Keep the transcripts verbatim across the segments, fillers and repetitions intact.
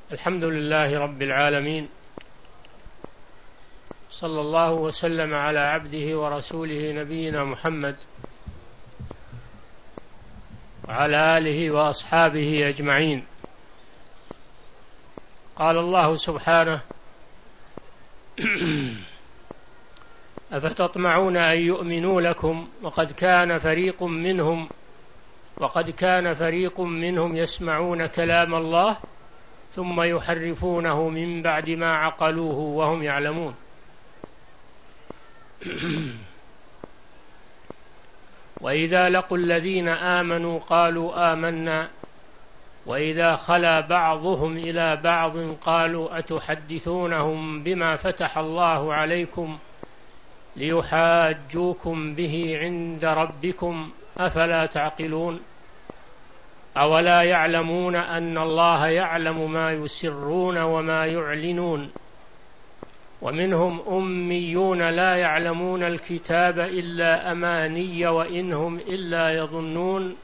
الحمد لله رب العالمين، صلى الله وسلم على عبده ورسوله نبينا محمد وعلى آله وأصحابه أجمعين. قال الله سبحانه: أفتطمعون أن يؤمنوا لكم وقد كان فريق منهم وقد كان فريق منهم يسمعون كلام الله ثم يحرفونه من بعد ما عقلوه وهم يعلمون. وإذا لقوا الذين آمنوا قالوا آمنا وإذا خلا بعضهم إلى بعض قالوا أتحدثونهم بما فتح الله عليكم ليحاجوكم به عند ربكم أفلا تعقلون أولا يعلمون أن الله يعلم ما يسرون وما يعلنون ومنهم أميون لا يعلمون الكتاب إلا أماني وإن هم إلا يظنون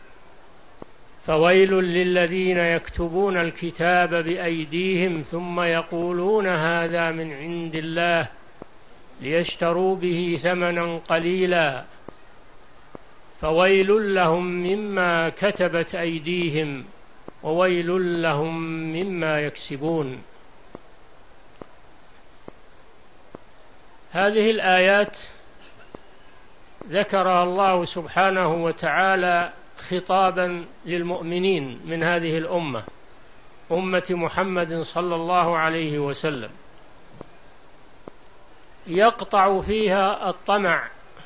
فويل للذين يكتبون الكتاب بأيديهم ثم يقولون هذا من عند الله ليشتروا به ثمنا قليلا فويل لهم مما كتبت أيديهم وويل لهم مما يكسبون. هذه الآيات ذكرها الله سبحانه وتعالى خطابا للمؤمنين من هذه الأمة، أمة محمد صلى الله عليه وسلم، يقطع فيها الطمع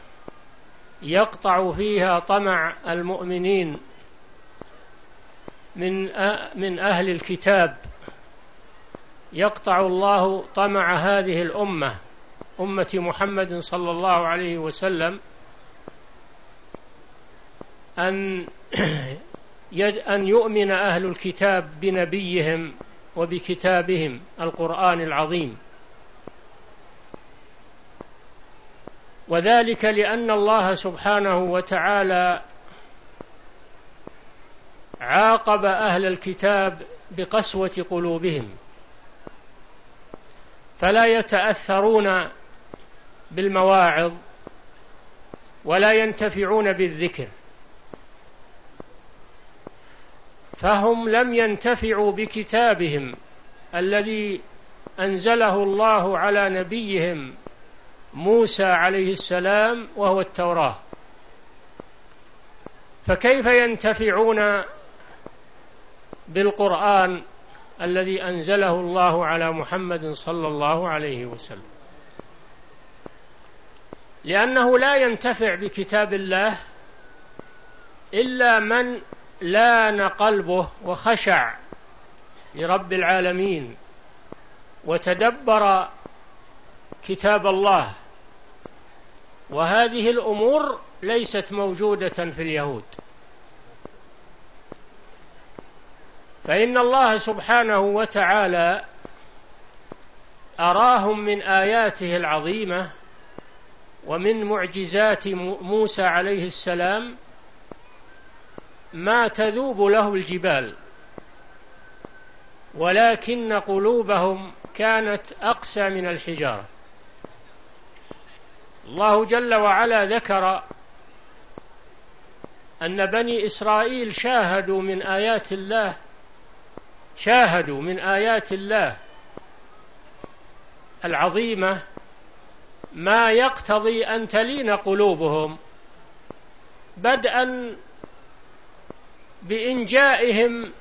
يقطع فيها طمع المؤمنين من من أهل الكتاب. يقطع الله طمع هذه الأمة أمة محمد صلى الله عليه وسلم أن أن يؤمن أهل الكتاب بنبيهم وبكتابهم القرآن العظيم، وذلك لأن الله سبحانه وتعالى عاقب أهل الكتاب بقسوة قلوبهم، فلا يتأثرون بالمواعظ ولا ينتفعون بالذكر، فهم لم ينتفعوا بكتابهم الذي أنزله الله على نبيهم موسى عليه السلام وهو التوراة، فكيف ينتفعون بالقرآن الذي أنزله الله على محمد صلى الله عليه وسلم؟ لأنه لا ينتفع بكتاب الله إلا من لان قلبه وخشع لرب العالمين وتدبر كتاب الله، وهذه الأمور ليست موجودة في اليهود، فإن الله سبحانه وتعالى أراهم من آياته العظيمة ومن معجزات موسى عليه السلام ما تذوب له الجبال، ولكن قلوبهم كانت أقسى من الحجارة. الله جل وعلا ذكر أن بني إسرائيل شاهدوا من آيات الله شاهدوا من آيات الله العظيمة ما يقتضي أن تلين قلوبهم، بدءا بإنجائهم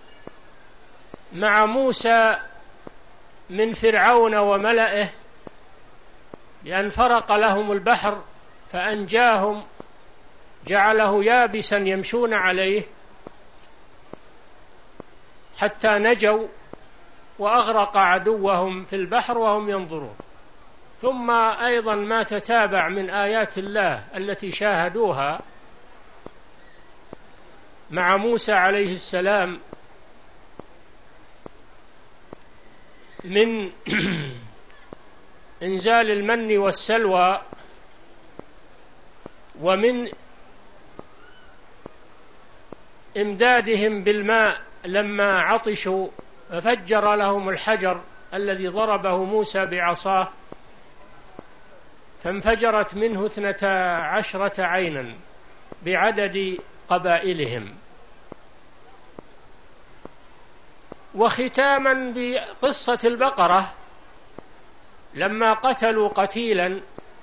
مع موسى من فرعون وملئه، لأن فرق لهم البحر فأنجاهم جعله يابسا يمشون عليه حتى نجوا وأغرق عدوهم في البحر وهم ينظرون. ثم أيضا ما تتابع من آيات الله التي شاهدوها مع موسى عليه السلام من إنزال المن والسلوى ومن إمدادهم بالماء لما عطشوا ففجر لهم الحجر الذي ضربه موسى بعصاه فانفجرت منه اثنتا عشرة عينا بعدد قبائلهم. وختاما بقصة البقرة، لما قتلوا قتيلا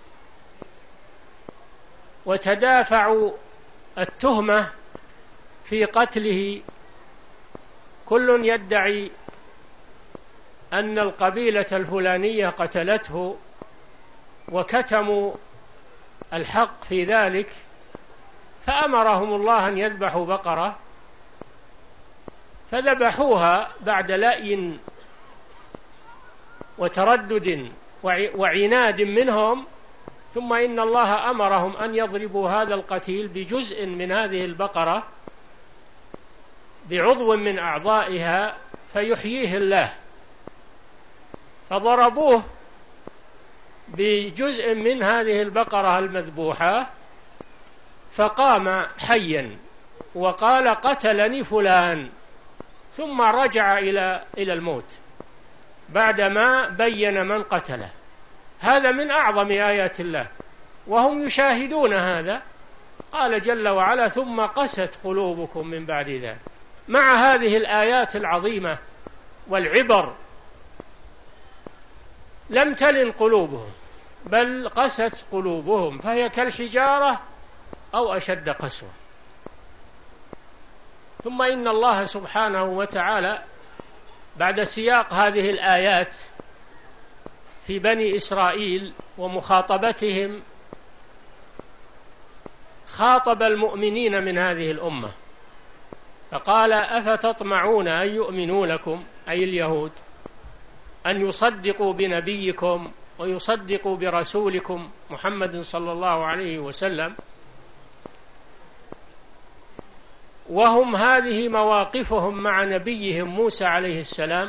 وتدافعوا التهمة في قتله، كل يدعي أن القبيلة الفلانية قتلته، وكتموا الحق في ذلك، فأمرهم الله أن يذبحوا بقرة، فذبحوها بعد لأي وتردد وعناد منهم، ثم إن الله أمرهم أن يضربوا هذا القتيل بجزء من هذه البقرة، بعضو من أعضائها، فيحييه الله، فضربوه بجزء من هذه البقرة المذبوحة فقام حيا وقال قتلني فلان، ثم رجع إلى إلى الموت بعدما بين من قتله. هذا من أعظم آيات الله وهم يشاهدون هذا. قال جل وعلا ثم قست قلوبكم من بعد ذلك. مع هذه الآيات العظيمة والعبر لم تلن قلوبهم، بل قست قلوبهم، فهي كالحجارة أو أشد قسوة. ثم إن الله سبحانه وتعالى بعد سياق هذه الآيات في بني إسرائيل ومخاطبتهم خاطب المؤمنين من هذه الأمة فقال أفتطمعون أن يؤمنوا لكم، أي اليهود، أن يصدقوا بنبيكم ويصدقوا برسولكم محمد صلى الله عليه وسلم، وهم هذه مواقفهم مع نبيهم موسى عليه السلام،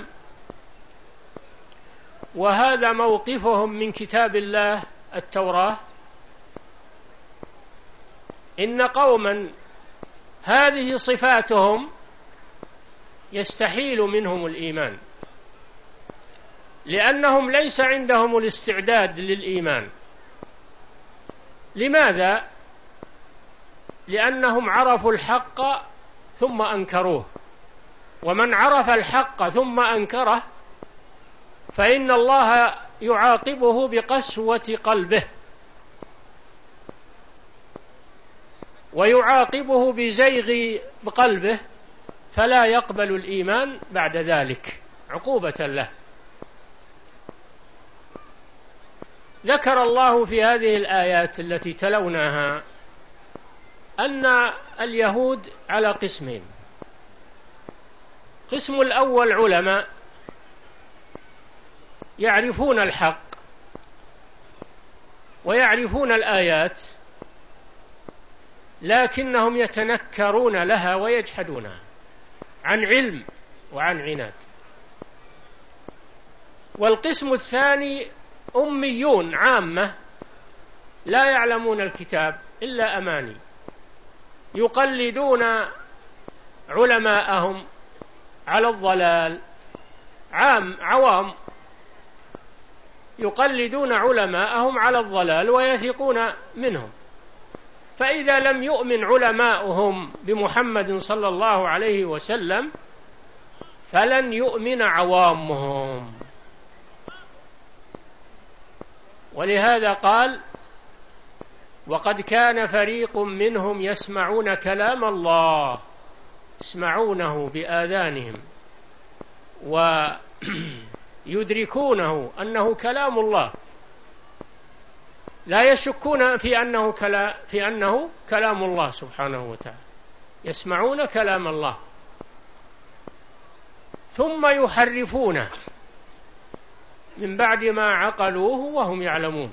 وهذا موقفهم من كتاب الله التوراة. إن قوما هذه صفاتهم يستحيل منهم الإيمان، لأنهم ليس عندهم الاستعداد للإيمان. لماذا؟ لأنهم عرفوا الحق ثم أنكروه، ومن عرف الحق ثم أنكره فإن الله يعاقبه بقسوة قلبه، ويعاقبه بزيغ قلبه، فلا يقبل الإيمان بعد ذلك عقوبة له. ذكر الله في هذه الآيات التي تلوناها أن اليهود على قسمين. قسم الأول علماء يعرفون الحق ويعرفون الآيات، لكنهم يتنكرون لها ويجحدونها عن علم وعن عناد. والقسم الثاني أميون عامة لا يعلمون الكتاب إلا أماني، يقلدون علماءهم على الضلال، عام عوام يقلدون علماءهم على الضلال ويثقون منهم، فإذا لم يؤمن علماؤهم بمحمد صلى الله عليه وسلم فلن يؤمن عوامهم. ولهذا قال وقد كان فريق منهم يسمعون كلام الله، يسمعونه بآذانهم ويدركونه أنه كلام الله، لا يشكون في أنه كلام في أنه كلام الله سبحانه وتعالى، يسمعون كلام الله ثم يحرفونه من بعد ما عقلوه وهم يعلمون.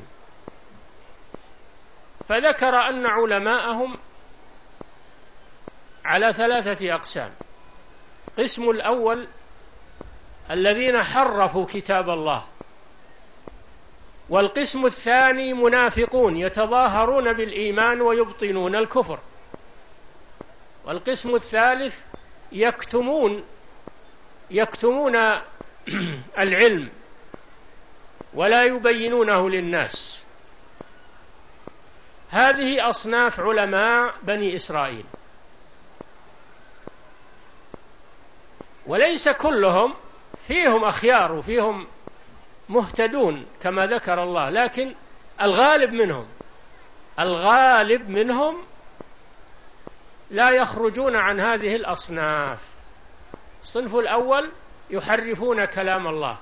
فذكر أن علماءهم على ثلاثة أقسام. قسم الأول الذين حرفوا كتاب الله، والقسم الثاني منافقون يتظاهرون بالإيمان ويبطنون الكفر، والقسم الثالث يكتمون يكتمون العلم ولا يبينونه للناس. هذه أصناف علماء بني إسرائيل، وليس كلهم، فيهم أخيار وفيهم مهتدون كما ذكر الله، لكن الغالب منهم الغالب منهم لا يخرجون عن هذه الأصناف. الصنف الأول يحرفون كلام الله،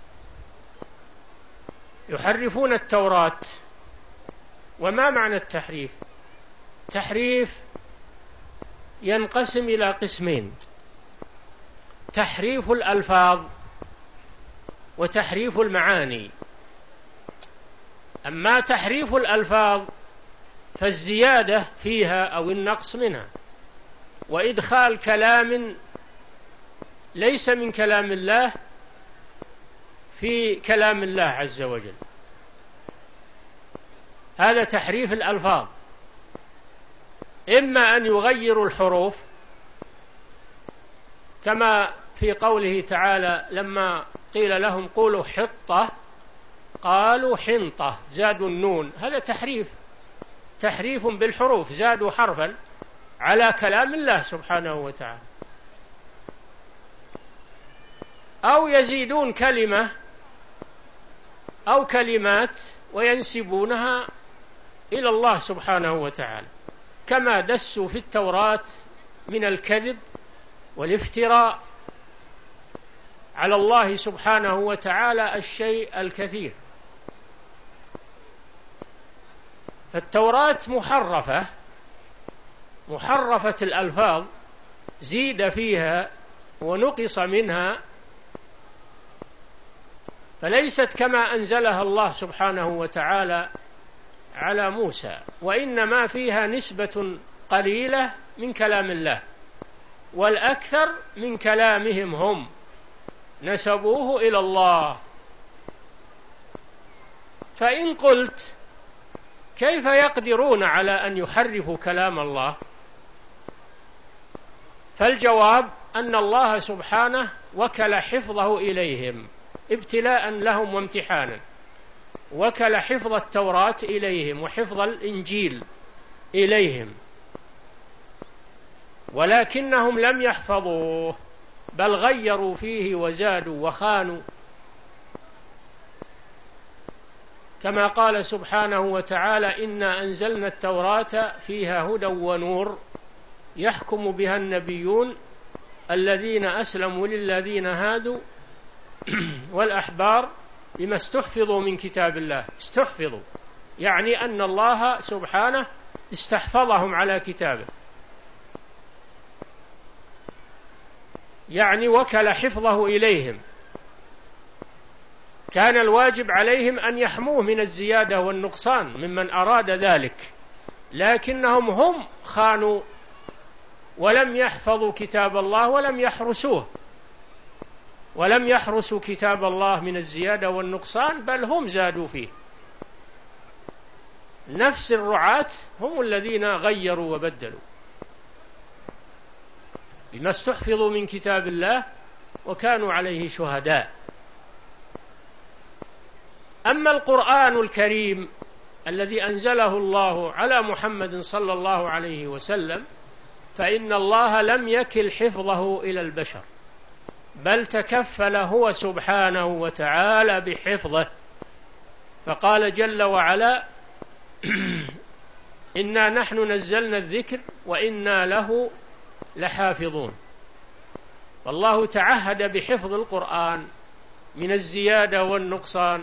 يحرفون التوراة. وما معنى التحريف؟ تحريف ينقسم إلى قسمين: تحريف الألفاظ وتحريف المعاني. أما تحريف الألفاظ فالزيادة فيها أو النقص منها، وإدخال كلام ليس من كلام الله في كلام الله عز وجل، هذا تحريف الألفاظ. إما أن يغيروا الحروف كما في قوله تعالى لما قيل لهم قولوا حطة قالوا حنطة، زادوا النون، هذا تحريف، تحريف بالحروف، زادوا حرفا على كلام الله سبحانه وتعالى. أو يزيدون كلمة أو كلمات وينسبونها إلى الله سبحانه وتعالى، كما دسوا في التوراة من الكذب والافتراء على الله سبحانه وتعالى الشيء الكثير. فالتوراة محرفة، محرفة الألفاظ، زيد فيها ونقص منها، فليست كما أنزلها الله سبحانه وتعالى على موسى، وإنما فيها نسبة قليلة من كلام الله، والأكثر من كلامهم هم نسبوه إلى الله. فإن قلت كيف يقدرون على أن يحرفوا كلام الله؟ فالجواب أن الله سبحانه وكل حفظه إليهم ابتلاء لهم وامتحانا، وكل حفظ التوراة إليهم وحفظ الإنجيل إليهم، ولكنهم لم يحفظوه بل غيروا فيه وزادوا وخانوا، كما قال سبحانه وتعالى إنا أنزلنا التوراة فيها هدى ونور يحكم بها النبيون الذين أسلموا للذين هادوا والأحبار بما استحفظوا من كتاب الله. استحفظوا يعني أن الله سبحانه استحفظهم على كتابه، يعني وكل حفظه إليهم، كان الواجب عليهم أن يحموه من الزيادة والنقصان ممن أراد ذلك، لكنهم هم خانوا ولم يحفظوا كتاب الله ولم يحرسوه، ولم يحرسوا كتاب الله من الزيادة والنقصان، بل هم زادوا فيه. نفس الرعاة هم الذين غيروا وبدلوا بما استحفظوا من كتاب الله وكانوا عليه شهداء. أما القرآن الكريم الذي أنزله الله على محمد صلى الله عليه وسلم فإن الله لم يكل حفظه إلى البشر، بل تكفل هو سبحانه وتعالى بحفظه، فقال جل وعلا إنا نحن نزلنا الذكر وإنا له لحافظون. والله تعهد بحفظ القرآن من الزيادة والنقصان،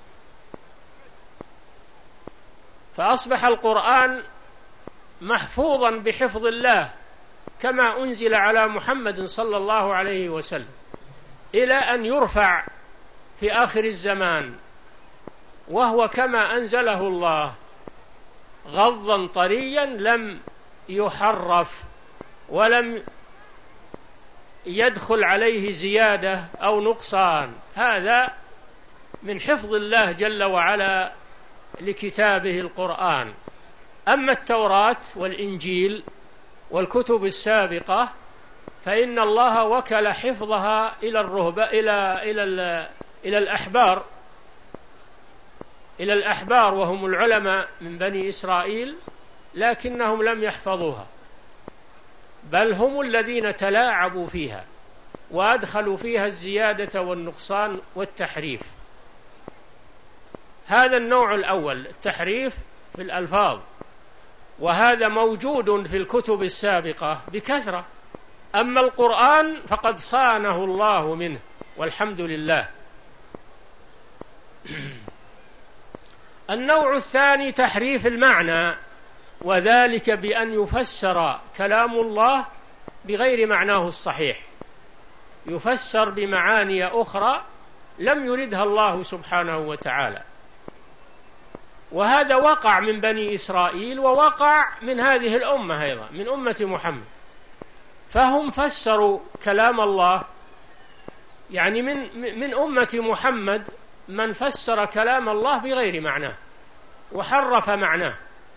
فأصبح القرآن محفوظا بحفظ الله كما أنزل على محمد صلى الله عليه وسلم، إلى أن يرفع في آخر الزمان وهو كما أنزله الله غضا طريا لم يحرف ولم يدخل عليه زيادة أو نقصان. هذا من حفظ الله جل وعلا لكتابه القرآن. أما التوراة والإنجيل والكتب السابقة فإن الله وكل حفظها إلى الرهبة إلى إلى إلى الأحبار إلى الأحبار وهم العلماء من بني إسرائيل، لكنهم لم يحفظوها، بل هم الذين تلاعبوا فيها وأدخلوا فيها الزيادة والنقصان والتحريف. هذا النوع الأول، التحريف في الألفاظ، وهذا موجود في الكتب السابقة بكثرة. أما القرآن فقد صانه الله منه والحمد لله. النوع الثاني تحريف المعنى، وذلك بأن يفسر كلام الله بغير معناه الصحيح، يفسر بمعاني أخرى لم يردها الله سبحانه وتعالى. وهذا وقع من بني إسرائيل ووقع من هذه الأمة أيضا، من أمة محمد. فهم فسروا كلام الله، يعني من من أمة محمد من فسر كلام الله بغير معناه وحرف معناه،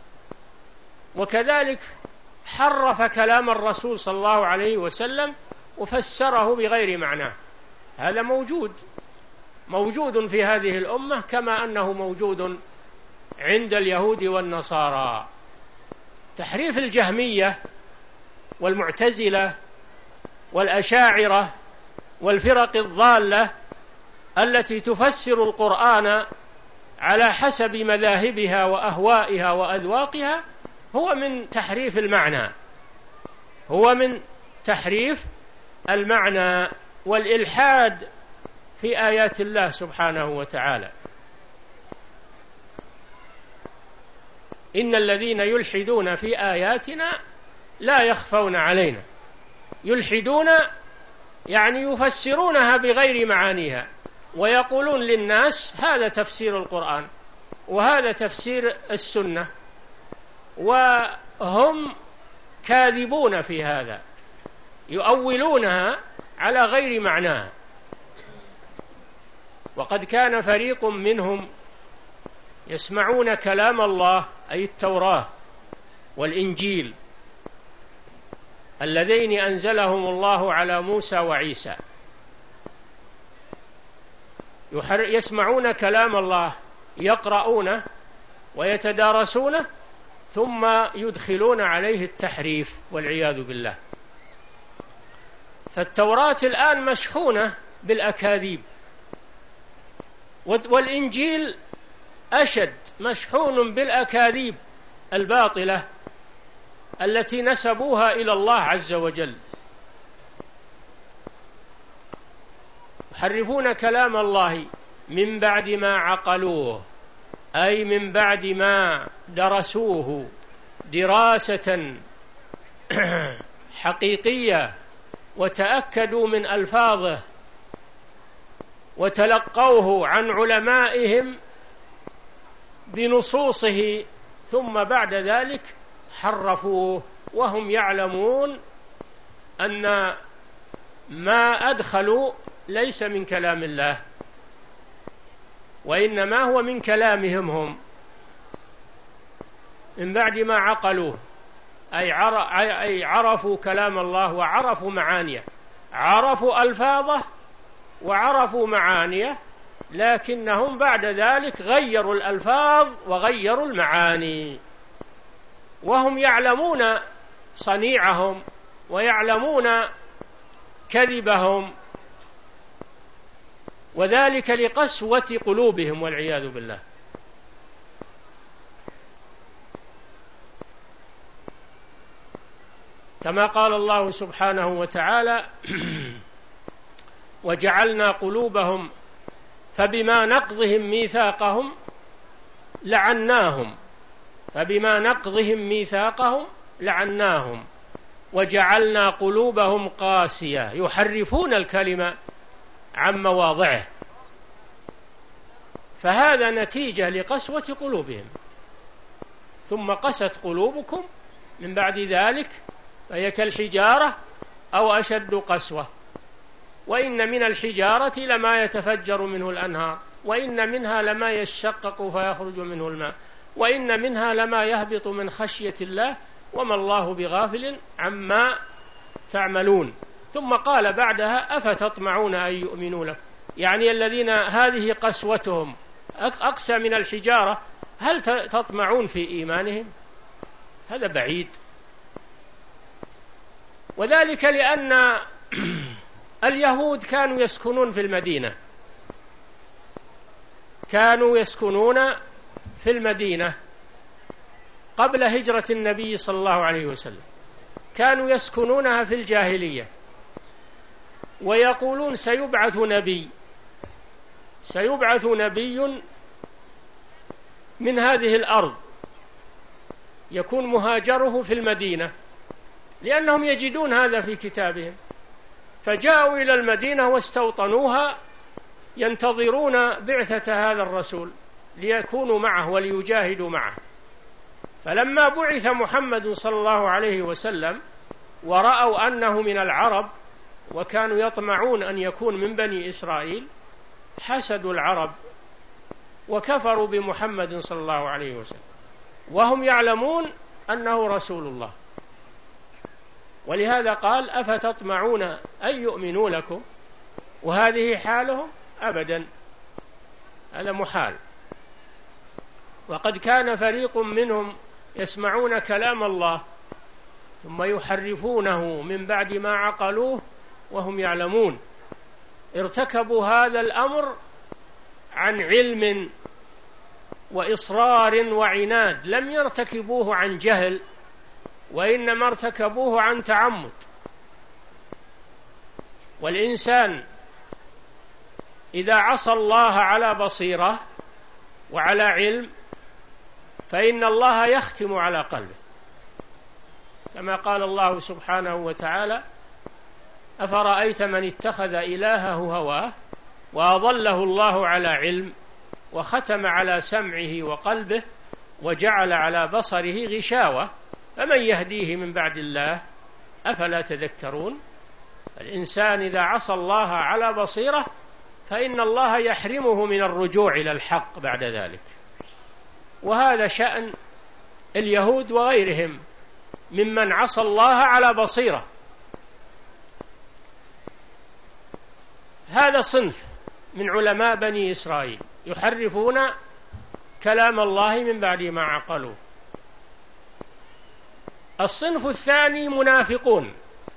وكذلك حرف كلام الرسول صلى الله عليه وسلم وفسره بغير معناه. هذا موجود موجود في هذه الأمة، كما أنه موجود عند اليهود والنصارى. تحريف الجهمية والمعتزلة والأشاعرة والفرق الضالة التي تفسر القرآن على حسب مذاهبها وأهوائها وأذواقها هو من تحريف المعنى، هو من تحريف المعنى والإلحاد في آيات الله سبحانه وتعالى. إن الذين يلحدون في آياتنا لا يخفون علينا. يلحدون يعني يفسرونها بغير معانيها، ويقولون للناس هذا تفسير القرآن وهذا تفسير السنة، وهم كاذبون في هذا، يؤولونها على غير معناها. وقد كان فريق منهم يسمعون كلام الله، أي التوراة والإنجيل اللذين أنزلهم الله على موسى وعيسى، يسمعون كلام الله يقرؤونه ويتدارسونه، ثم يدخلون عليه التحريف والعياذ بالله. فالتوراة الآن مشحونة بالأكاذيب، والإنجيل أشد، مشحون بالأكاذيب الباطلة التي نسبوها إلى الله عز وجل. يحرفون كلام الله من بعد ما عقلوه، أي من بعد ما درسوه دراسة حقيقية وتأكدوا من ألفاظه وتلقوه عن علمائهم بنصوصه، ثم بعد ذلك حرفوه وهم يعلمون أن ما أدخلوا ليس من كلام الله، وإنما هو من كلامهم هم، من بعد ما عقلوه، أي عرفوا كلام الله وعرفوا معانيه، عرفوا ألفاظه وعرفوا معانيه، لكنهم بعد ذلك غيروا الألفاظ وغيروا المعاني، وهم يعلمون صنيعهم ويعلمون كذبهم، وذلك لقسوة قلوبهم والعياذ بالله. كما قال الله سبحانه وتعالى: وجعلنا قلوبهم فبما نقضهم ميثاقهم لعناهم فبما نقضهم ميثاقهم لعناهم وجعلنا قلوبهم قاسية يحرفون الكلمة عن مواضعه. فهذا نتيجة لقسوة قلوبهم. ثم قست قلوبكم من بعد ذلك فهي كالحجارة أو أشد قسوة، وإن من الحجارة لما يتفجر منه الأنهار، وإن منها لما يشقق فيخرج منه الماء، وإن منها لما يهبط من خشية الله وما الله بغافل عما تعملون. ثم قال بعدها أفتطمعون أن يؤمنوا لكم، يعني الذين هذه قسوتهم أقسى من الحجارة، هل تطمعون في إيمانهم؟ هذا بعيد. وذلك لأن اليهود كانوا يسكنون في المدينة، كانوا يسكنون في المدينة قبل هجرة النبي صلى الله عليه وسلم، كانوا يسكنونها في الجاهلية، ويقولون سيبعث نبي سيبعث نبي من هذه الأرض يكون مهاجره في المدينة، لأنهم يجدون هذا في كتابهم، فجاءوا إلى المدينة واستوطنوها ينتظرون بعثة هذا الرسول ليكونوا معه وليجاهدوا معه. فلما بعث محمد صلى الله عليه وسلم ورأوا أنه من العرب وكانوا يطمعون أن يكون من بني إسرائيل، حسدوا العرب وكفروا بمحمد صلى الله عليه وسلم، وهم يعلمون أنه رسول الله. ولهذا قال أفتطمعون أن يؤمنوا لكم، وهذه حالهم أبدا، هذا محال. وقد كان فريق منهم يسمعون كلام الله ثم يحرفونه من بعد ما عقلوه وهم يعلمون. ارتكبوا هذا الأمر عن علم وإصرار وعناد، لم يرتكبوه عن جهل، وإنما ارتكبوه عن تعمد. والإنسان إذا عصى الله على بصيرة وعلى علم فإن الله يختم على قلبه، كما قال الله سبحانه وتعالى: أفرأيت من اتخذ إلهه هواه وأضله الله على علم وختم على سمعه وقلبه وجعل على بصره غشاوة فمن يهديه من بعد الله أفلا تذكرون. الإنسان إذا عصى الله على بصيرة فإن الله يحرمه من الرجوع إلى الحق بعد ذلك. وهذا شأن اليهود وغيرهم ممن عصى الله على بصيرة. هذا صنف من علماء بني إسرائيل يحرفون كلام الله من بعد ما عقلوه. الصنف الثاني منافقون.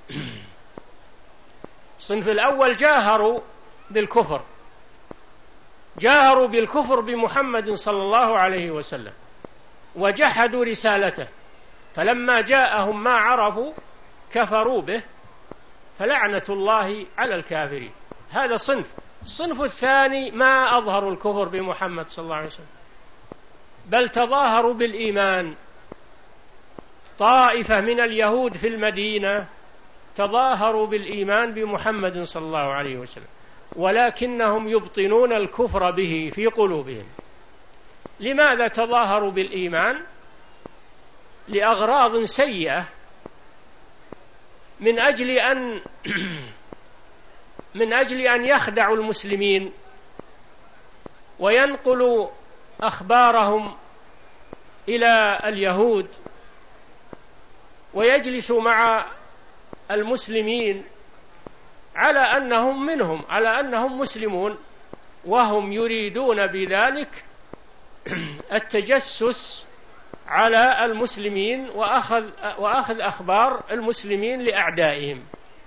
الصنف الأول جاهروا بالكفر، جاهروا بالكفر بمحمد صلى الله عليه وسلم وجحدوا رسالته، فلما جاءهم ما عرفوا كفروا به، فلعنة الله على الكافرين. هذا صنف. الصنف الثاني ما أظهروا الكفر بمحمد صلى الله عليه وسلم بل تظاهروا بالإيمان. طائفة من اليهود في المدينة تظاهروا بالإيمان بمحمد صلى الله عليه وسلم، ولكنهم يبطنون الكفر به في قلوبهم. لماذا تظاهروا بالإيمان؟ لأغراض سيئة، من أجل أن من أجل أن يخدعوا المسلمين وينقلوا أخبارهم إلى اليهود ويجلسوا مع المسلمين على أنهم منهم، على أنهم مسلمون، وهم يريدون بذلك التجسس على المسلمين وأخذ, وأخذ أخبار المسلمين لأعدائهم،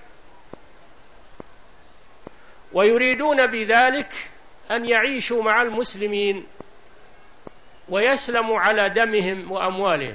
ويريدون بذلك أن يعيشوا مع المسلمين ويسلموا على دمهم وأموالهم.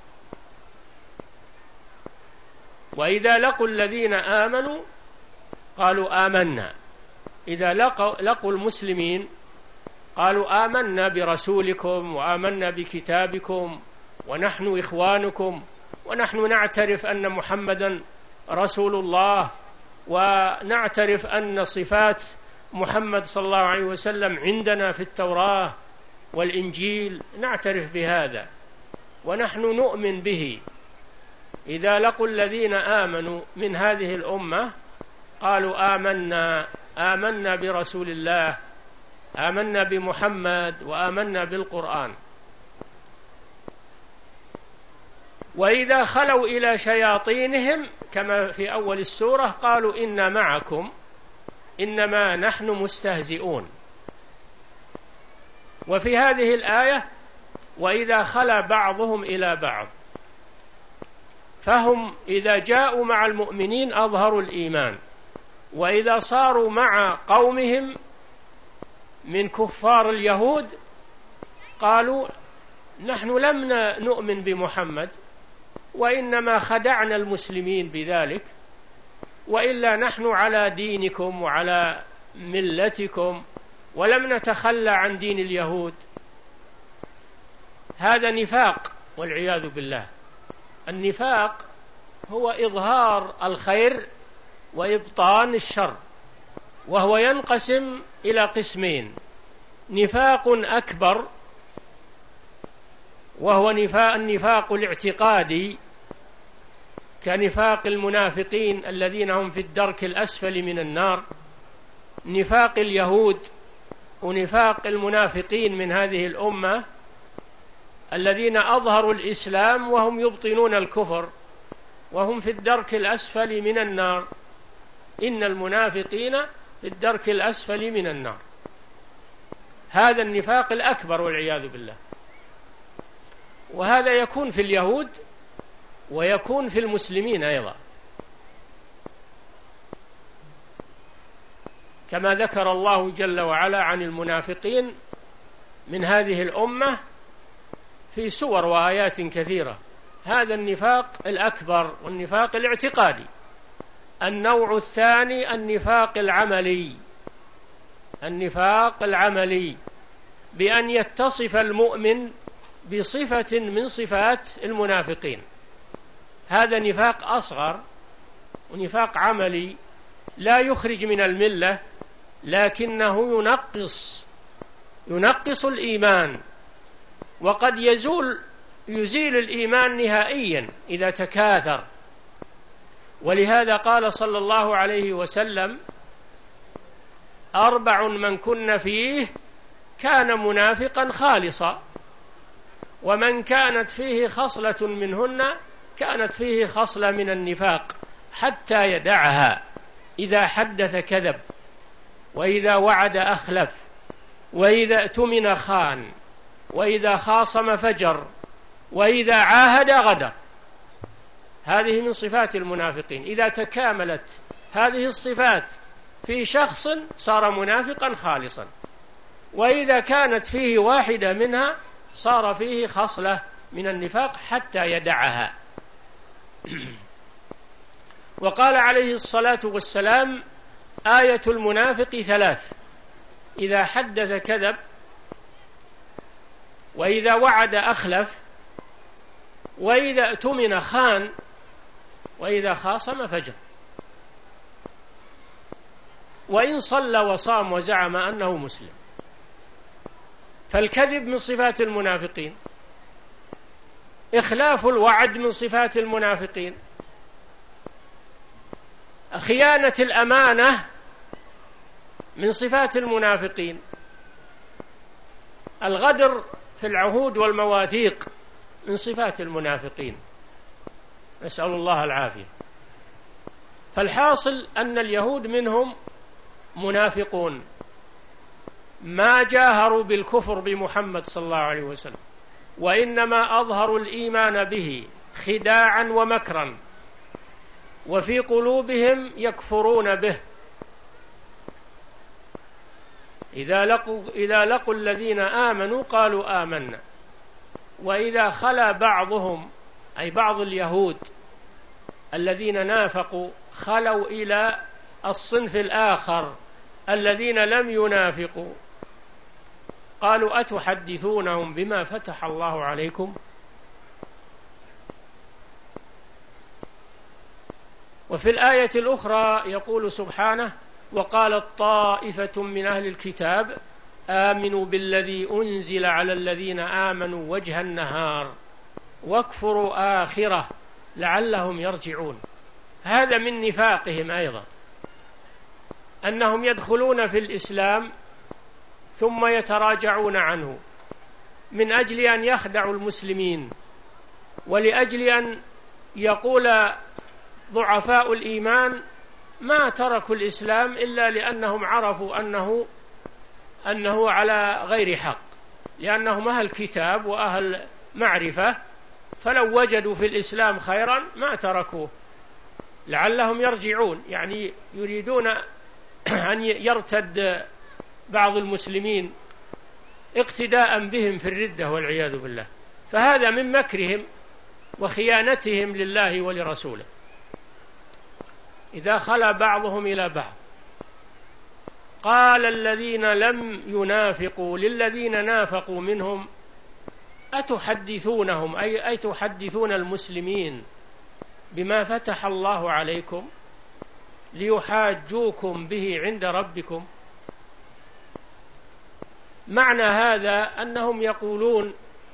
وإذا لقوا الذين آمنوا قالوا آمنا، إذا لقوا, لقوا المسلمين قالوا آمنا برسولكم وآمنا بكتابكم ونحن إخوانكم ونحن نعترف أن محمدا رسول الله ونعترف أن صفات محمد صلى الله عليه وسلم عندنا في التوراة والإنجيل، نعترف بهذا ونحن نؤمن به. إذا لقوا الذين آمنوا من هذه الأمة قالوا آمنا آمنا برسول الله، آمنا بمحمد وآمنا بالقرآن. وإذا خلوا إلى شياطينهم كما في أول السورة قالوا إنا معكم إنما نحن مستهزئون. وفي هذه الآية وإذا خلا بعضهم إلى بعض، فهم إذا جاءوا مع المؤمنين أظهروا الإيمان، وإذا صاروا مع قومهم من كفار اليهود قالوا نحن لم نؤمن بمحمد وإنما خدعنا المسلمين بذلك، وإلا نحن على دينكم وعلى ملتكم ولم نتخلى عن دين اليهود. هذا نفاق والعياذ بالله. النفاق هو إظهار الخير وإبطان الشر، وهو ينقسم إلى قسمين: نفاق أكبر وهو نفاق النفاق الاعتقادي كنفاق المنافقين الذين هم في الدرك الأسفل من النار، نفاق اليهود ونفاق المنافقين من هذه الأمة الذين أظهروا الإسلام وهم يبطنون الكفر وهم في الدرك الأسفل من النار. إن المنافقين في الدرك الأسفل من النار. هذا النفاق الأكبر والعياذ بالله. وهذا يكون في اليهود ويكون في المسلمين أيضا، كما ذكر الله جل وعلا عن المنافقين من هذه الأمة في سور وآيات كثيرة. هذا النفاق الأكبر والنفاق الاعتقادي. النوع الثاني النفاق العملي، النفاق العملي بأن يتصف المؤمن بصفة من صفات المنافقين. هذا نفاق أصغر ونفاق عملي لا يخرج من الملة، لكنه ينقص ينقص الإيمان، وقد يزول يزيل الإيمان نهائيا إذا تكاثر. ولهذا قال صلى الله عليه وسلم: أربع من كن فيه كان منافقا خالصا، ومن كانت فيه خصلة منهن كانت فيه خصلة من النفاق حتى يدعها: إذا حدث كذب، وإذا وعد أخلف، وإذا اؤتمن خان، وإذا خاصم فجر، وإذا عاهد غدر. هذه من صفات المنافقين. إذا تكاملت هذه الصفات في شخص صار منافقا خالصا، وإذا كانت فيه واحدة منها صار فيه خصلة من النفاق حتى يدعها. وقال عليه الصلاة والسلام: آية المنافق ثلاث: إذا حدث كذب، وإذا وعد أخلف، وإذا اؤتمن خان، وإذا خاصم فجر. وإن صلى وصام وزعم أنه مسلم. فالكذب من صفات المنافقين، إخلاف الوعد من صفات المنافقين، خيانة الأمانة من صفات المنافقين، الغدر في العهود والمواثيق من صفات المنافقين، نسأل الله العافية. فالحاصل أن اليهود منهم منافقون ما جاهروا بالكفر بمحمد صلى الله عليه وسلم، وإنما أظهروا الإيمان به خداعا ومكرا، وفي قلوبهم يكفرون به. إذا لقوا, إذا لقوا الذين آمنوا قالوا آمنا، وإذا خلا بعضهم أي بعض اليهود الذين نافقوا خلوا إلى الصنف الآخر الذين لم ينافقوا قالوا أتحدثونهم بما فتح الله عليكم. وفي الآية الأخرى يقول سبحانه: وقالت طائفة من أهل الكتاب آمنوا بالذي أنزل على الذين آمنوا وجه النهار واكفروا آخره لعلهم يرجعون. هذا من نفاقهم أيضا، أنهم يدخلون في الإسلام ثم يتراجعون عنه من أجل أن يخدعوا المسلمين، ولأجل أن يقول ضعفاء الإيمان ما تركوا الإسلام إلا لأنهم عرفوا أنه أنه على غير حق، لأنهم أهل كتاب وأهل معرفة، فلو وجدوا في الإسلام خيرا ما تركوه لعلهم يرجعون، يعني يريدون أن يرتد بعض المسلمين اقتداء بهم في الردة والعياذ بالله. فهذا من مكرهم وخيانتهم لله ولرسوله. إذا خلا بعضهم إلى بعض قال الذين لم ينافقوا للذين نافقوا منهم أتحدثونهم أي, أي تحدثون المسلمين بما فتح الله عليكم ليحاجوكم به عند ربكم. معنى هذا أنهم يقولون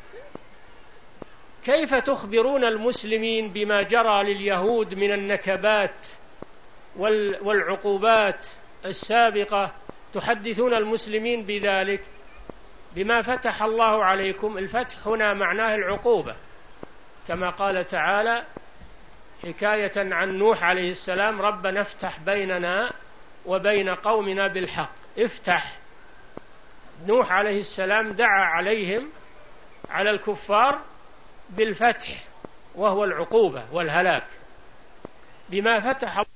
كيف تخبرون المسلمين بما جرى لليهود من النكبات والعقوبات السابقة، تحدثون المسلمين بذلك بما فتح الله عليكم. الفتح هنا معناه العقوبة، كما قال تعالى حكاية عن نوح عليه السلام: ربنا افتح بيننا وبين قومنا بالحق. افتح. نوح عليه السلام دعا عليهم على الكفار بالفتح وهو العقوبة والهلاك بما فتح